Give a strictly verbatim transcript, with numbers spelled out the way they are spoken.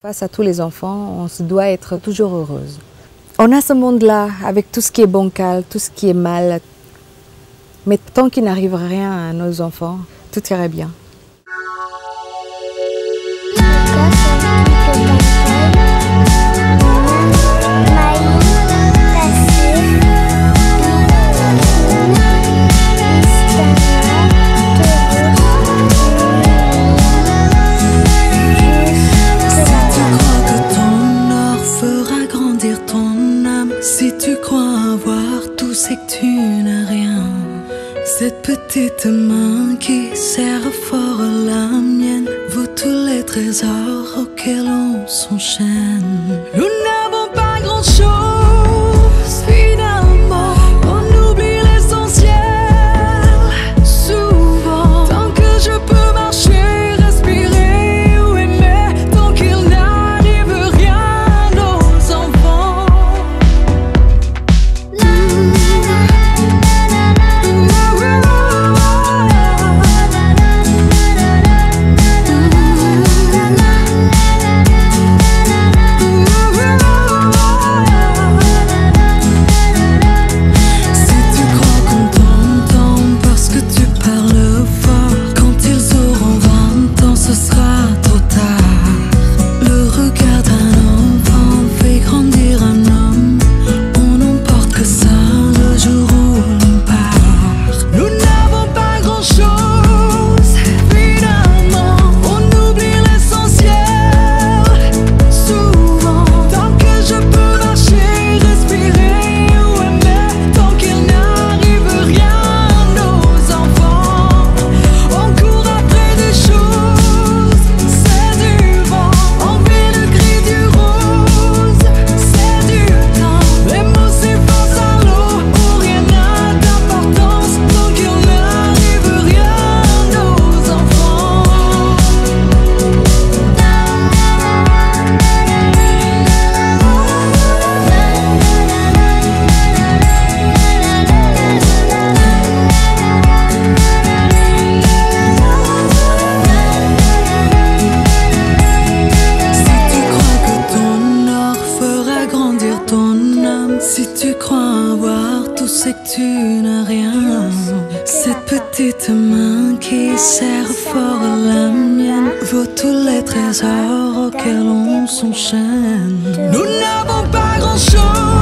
Face à tous les enfants, on se doit être toujours heureuse. On a ce monde-là avec tout ce qui est bancal, tout ce qui est mal. Mais tant qu'il n'arrive rien à nos enfants, tout irait bien. Si tu crois avoir tout, c'est que tu n'as rien. Cette petite main qui serre fort la mienne vaut tous les trésors auxquels on s'enchaîne. Nous n'avons pas grand-chose, finalement. On oublie l'essentiel, souvent. Tant que je peux marcher, respirer ou aimer, tant qu'il n'arrive rien aux enfants. Si tu crois avoir tout, c'est que tu n'as rien. Cette petite main qui serre fort la mienne vaut tous les trésors auxquels on s'enchaîne. Nous n'avons pas grand-chose.